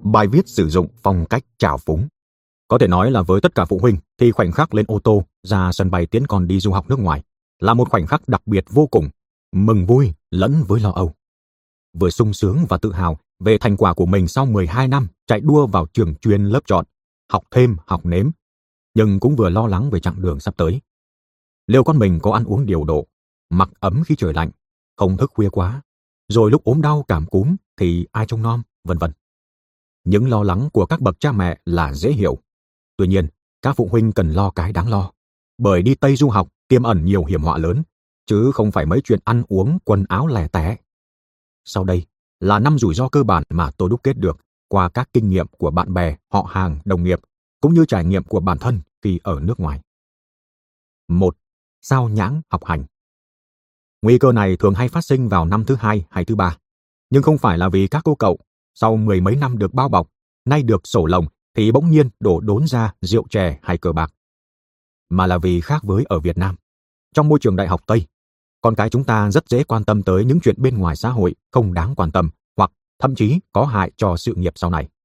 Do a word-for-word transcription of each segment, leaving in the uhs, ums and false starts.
Bài viết sử dụng phong cách trào phúng. Có thể nói là với tất cả phụ huynh thì khoảnh khắc lên ô tô ra sân bay tiễn con đi du học nước ngoài là một khoảnh khắc đặc biệt vô cùng, mừng vui lẫn với lo âu. Vừa sung sướng và tự hào về thành quả của mình sau mười hai năm chạy đua vào trường chuyên lớp chọn, học thêm học nếm, nhưng cũng vừa lo lắng về chặng đường sắp tới. Liệu con mình có ăn uống điều độ, mặc ấm khi trời lạnh, không thức khuya quá, rồi lúc ốm đau cảm cúm thì ai trông nom, vân vân. Những lo lắng của các bậc cha mẹ là dễ hiểu. Tuy nhiên, các phụ huynh cần lo cái đáng lo, bởi đi Tây du học tiềm ẩn nhiều hiểm họa lớn, chứ không phải mấy chuyện ăn uống, quần áo lẻ tẻ. Sau đây là năm rủi ro cơ bản mà tôi đúc kết được qua các kinh nghiệm của bạn bè, họ hàng, đồng nghiệp, cũng như trải nghiệm của bản thân khi ở nước ngoài. một. Sao nhãng học hành. Nguy cơ này thường hay phát sinh vào năm thứ hai hay thứ ba, nhưng không phải là vì các cô cậu sau mười mấy năm được bao bọc, nay được sổ lồng thì bỗng nhiên đổ đốn ra rượu chè hay cờ bạc, mà là vì khác với ở Việt Nam. Trong môi trường đại học Tây, con cái chúng ta rất dễ quan tâm tới những chuyện bên ngoài xã hội không đáng quan tâm hoặc thậm chí có hại cho sự nghiệp sau này.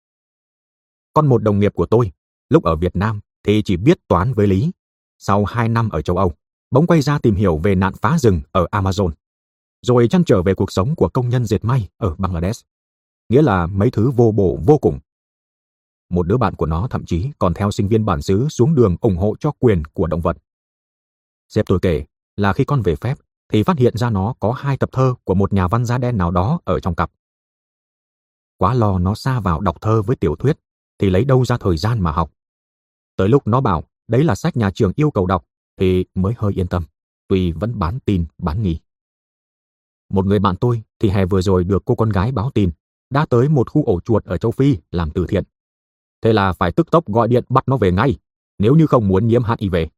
Con một đồng nghiệp của tôi, lúc ở Việt Nam thì chỉ biết toán với lý. Sau hai năm ở châu Âu, bỗng quay ra tìm hiểu về nạn phá rừng ở Amazon, rồi trăn trở về cuộc sống của công nhân dệt may ở Bangladesh. Nghĩa là mấy thứ vô bổ vô cùng. Một đứa bạn của nó thậm chí còn theo sinh viên bản xứ xuống đường ủng hộ cho quyền của động vật. Sếp tôi kể là khi con về phép thì phát hiện ra nó có hai tập thơ của một nhà văn da đen nào đó ở trong cặp. Quá lo nó sa vào đọc thơ với tiểu thuyết thì lấy đâu ra thời gian mà học. Tới lúc nó bảo đấy là sách nhà trường yêu cầu đọc thì mới hơi yên tâm, tuy vẫn bán tin bán nghi. Một người bạn tôi thì hè vừa rồi được cô con gái báo tin đã tới một khu ổ chuột ở châu Phi làm từ thiện. Thế là phải tức tốc gọi điện bắt nó về ngay, nếu như không muốn nhiễm hát i vê.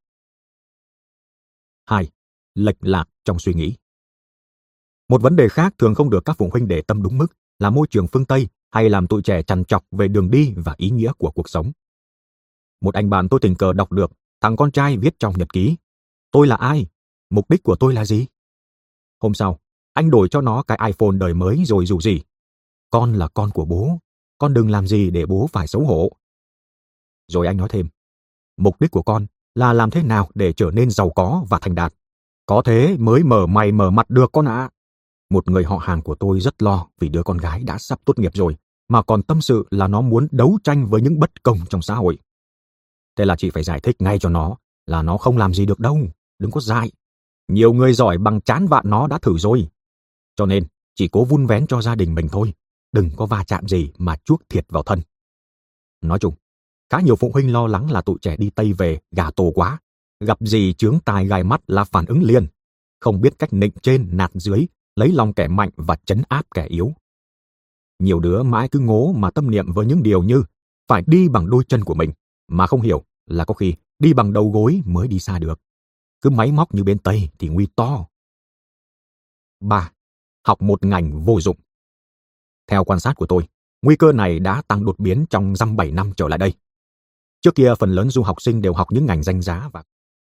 hai. Lệch lạc trong suy nghĩ. Một vấn đề khác thường không được các phụ huynh để tâm đúng mức là môi trường phương Tây hay làm tụi trẻ trằn trọc về đường đi và ý nghĩa của cuộc sống. Một anh bạn tôi tình cờ đọc được thằng con trai viết trong nhật ký: tôi là ai? Mục đích của tôi là gì? Hôm sau, anh đổi cho nó cái iPhone đời mới rồi rủ rỉ: con là con của bố, con đừng làm gì để bố phải xấu hổ. Rồi anh nói thêm: mục đích của con là làm thế nào để trở nên giàu có và thành đạt. Có thế mới mở mày mở mặt được con ạ. À. Một người họ hàng của tôi rất lo vì đứa con gái đã sắp tốt nghiệp rồi, mà còn tâm sự là nó muốn đấu tranh với những bất công trong xã hội. Thế là chị phải giải thích ngay cho nó là nó không làm gì được đâu, đừng có dại. Nhiều người giỏi bằng chán vạn nó đã thử rồi. Cho nên chỉ cố vun vén cho gia đình mình thôi, đừng có va chạm gì mà chuốc thiệt vào thân. Nói chung, khá nhiều phụ huynh lo lắng là tụi trẻ đi Tây về gà tổ quá, gặp gì chướng tai gai mắt là phản ứng liền, không biết cách nịnh trên nạt dưới, lấy lòng kẻ mạnh và trấn áp kẻ yếu. Nhiều đứa mãi cứ ngố mà tâm niệm với những điều như phải đi bằng đôi chân của mình, mà không hiểu là có khi đi bằng đầu gối mới đi xa được. Cứ máy móc như bên Tây thì nguy to. ba. Học một ngành vô dụng. Theo quan sát của tôi, nguy cơ này đã tăng đột biến trong dăm bảy năm trở lại đây. Trước kia phần lớn du học sinh đều học những ngành danh giá và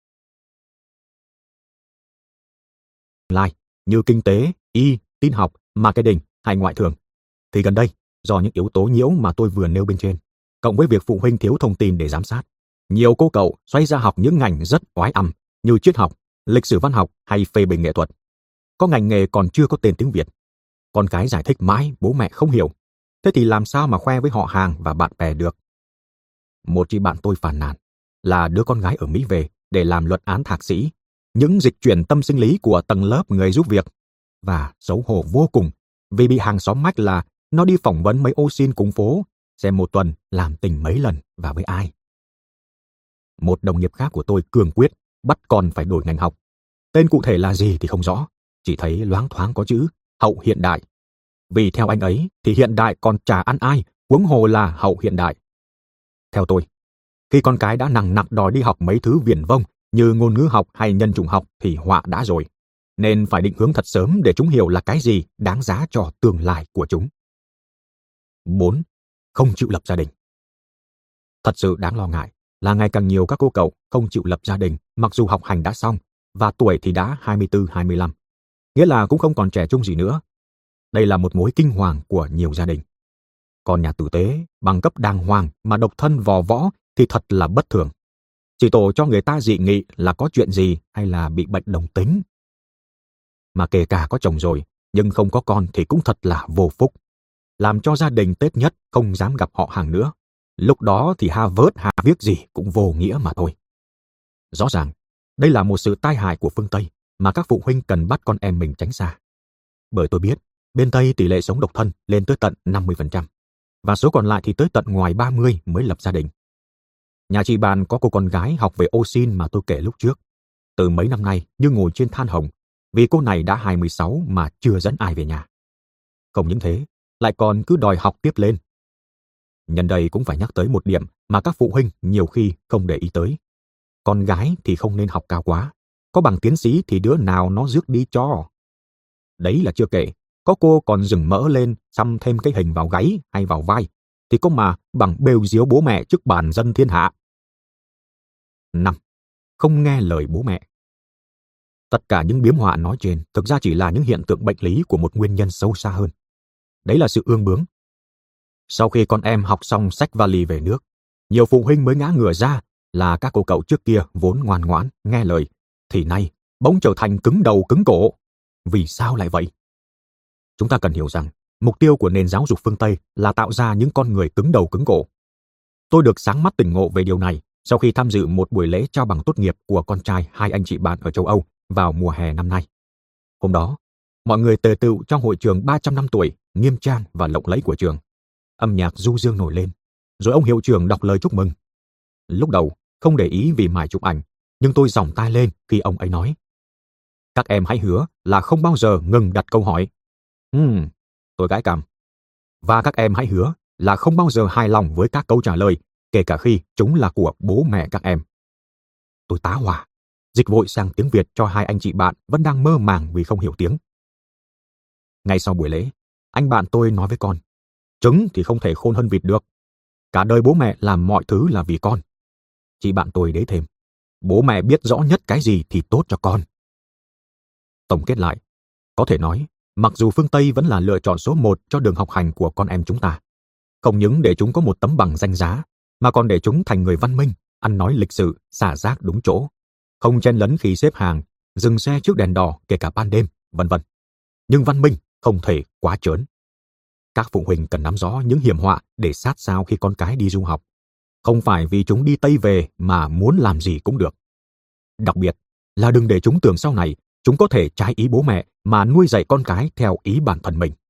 lai như kinh tế, y, tin học, marketing hay ngoại thương. Thì gần đây, do những yếu tố nhiễu mà tôi vừa nêu bên trên, cộng với việc phụ huynh thiếu thông tin để giám sát, nhiều cô cậu xoay ra học những ngành rất oái ăm như triết học, lịch sử văn học hay phê bình nghệ thuật. Có ngành nghề còn chưa có tên tiếng Việt. Con cái giải thích mãi bố mẹ không hiểu. Thế thì làm sao mà khoe với họ hàng và bạn bè được? Một chị bạn tôi phàn nàn là đứa con gái ở Mỹ về để làm luận án thạc sĩ, những dịch chuyển tâm sinh lý của tầng lớp người giúp việc, và xấu hổ vô cùng vì bị hàng xóm mách là nó đi phỏng vấn mấy ô sin cùng phố, xem một tuần làm tình mấy lần và với ai. Một đồng nghiệp khác của tôi cương quyết bắt con phải đổi ngành học. Tên cụ thể là gì thì không rõ, chỉ thấy loáng thoáng có chữ hậu hiện đại. Vì theo anh ấy thì hiện đại còn chả ăn ai, huống hồ là hậu hiện đại. Theo tôi, khi con cái đã nằng nặc đòi đi học mấy thứ viển vông như ngôn ngữ học hay nhân chủng học thì họa đã rồi, nên phải định hướng thật sớm để chúng hiểu là cái gì đáng giá cho tương lai của chúng. bốn. Không chịu lập gia đình. Thật sự đáng lo ngại là ngày càng nhiều các cô cậu không chịu lập gia đình mặc dù học hành đã xong và tuổi thì đã hai mươi tư hai mươi lăm, nghĩa là cũng không còn trẻ trung gì nữa. Đây là một mối kinh hoàng của nhiều gia đình. Còn nhà tử tế, bằng cấp đàng hoàng mà độc thân vò võ thì thật là bất thường. Chỉ tổ cho người ta dị nghị là có chuyện gì hay là bị bệnh đồng tính. Mà kể cả có chồng rồi, nhưng không có con thì cũng thật là vô phúc. Làm cho gia đình Tết nhất không dám gặp họ hàng nữa. Lúc đó thì ha vớt ha viết gì cũng vô nghĩa mà thôi. Rõ ràng, đây là một sự tai hại của phương Tây mà các phụ huynh cần bắt con em mình tránh xa. Bởi tôi biết, bên Tây tỷ lệ sống độc thân lên tới tận năm mươi phần trăm, và số còn lại thì tới tận ngoài ba mươi mới lập gia đình. Nhà chị bạn có cô con gái học về ô sin mà tôi kể lúc trước. Từ mấy năm nay như ngồi trên than hồng, vì cô này đã hai mươi sáu mà chưa dẫn ai về nhà. Không những thế, lại còn cứ đòi học tiếp lên. Nhân đây cũng phải nhắc tới một điểm mà các phụ huynh nhiều khi không để ý tới. Con gái thì không nên học cao quá, có bằng tiến sĩ thì đứa nào nó rước đi cho. Đấy là chưa kể, có cô còn dừng mỡ lên xăm thêm cái hình vào gáy hay vào vai, thì có mà bằng bêu diếu bố mẹ trước bàn dân thiên hạ. năm. Không nghe lời bố mẹ. Tất cả những biếm họa nói trên thực ra chỉ là những hiện tượng bệnh lý của một nguyên nhân sâu xa hơn. Đấy là sự ương bướng. Sau khi con em học xong xách vali về nước, nhiều phụ huynh mới ngã ngửa ra là các cô cậu trước kia vốn ngoan ngoãn, nghe lời, thì nay bỗng trở thành cứng đầu cứng cổ. Vì sao lại vậy? Chúng ta cần hiểu rằng, mục tiêu của nền giáo dục phương Tây là tạo ra những con người cứng đầu cứng cổ. Tôi được sáng mắt tỉnh ngộ về điều này sau khi tham dự một buổi lễ trao bằng tốt nghiệp của con trai hai anh chị bạn ở châu Âu vào mùa hè năm nay. Hôm đó, mọi người tề tựu trong hội trường ba trăm năm tuổi, nghiêm trang và lộng lẫy của trường. Âm nhạc du dương nổi lên, rồi ông hiệu trưởng đọc lời chúc mừng. Lúc đầu, không để ý vì mải chụp ảnh, nhưng tôi giỏng tai lên khi ông ấy nói: các em hãy hứa là không bao giờ ngừng đặt câu hỏi. Ừm, tôi gãi cằm. Và các em hãy hứa là không bao giờ hài lòng với các câu trả lời, kể cả khi chúng là của bố mẹ các em. Tôi tá hỏa, dịch vội sang tiếng Việt cho hai anh chị bạn vẫn đang mơ màng vì không hiểu tiếng. Ngay sau buổi lễ, anh bạn tôi nói với con: trứng thì không thể khôn hơn vịt được. Cả đời bố mẹ làm mọi thứ là vì con. Chị bạn tôi đế thêm: bố mẹ biết rõ nhất cái gì thì tốt cho con. Tổng kết lại, có thể nói, mặc dù phương Tây vẫn là lựa chọn số một cho đường học hành của con em chúng ta, không những để chúng có một tấm bằng danh giá, mà còn để chúng thành người văn minh, ăn nói lịch sự, xả rác đúng chỗ, không chen lấn khi xếp hàng, dừng xe trước đèn đỏ kể cả ban đêm, vân vân. Nhưng văn minh không thể quá trớn. Các phụ huynh cần nắm rõ những hiểm họa để sát sao khi con cái đi du học. Không phải vì chúng đi Tây về mà muốn làm gì cũng được. Đặc biệt là đừng để chúng tưởng sau này chúng có thể trái ý bố mẹ mà nuôi dạy con cái theo ý bản thân mình.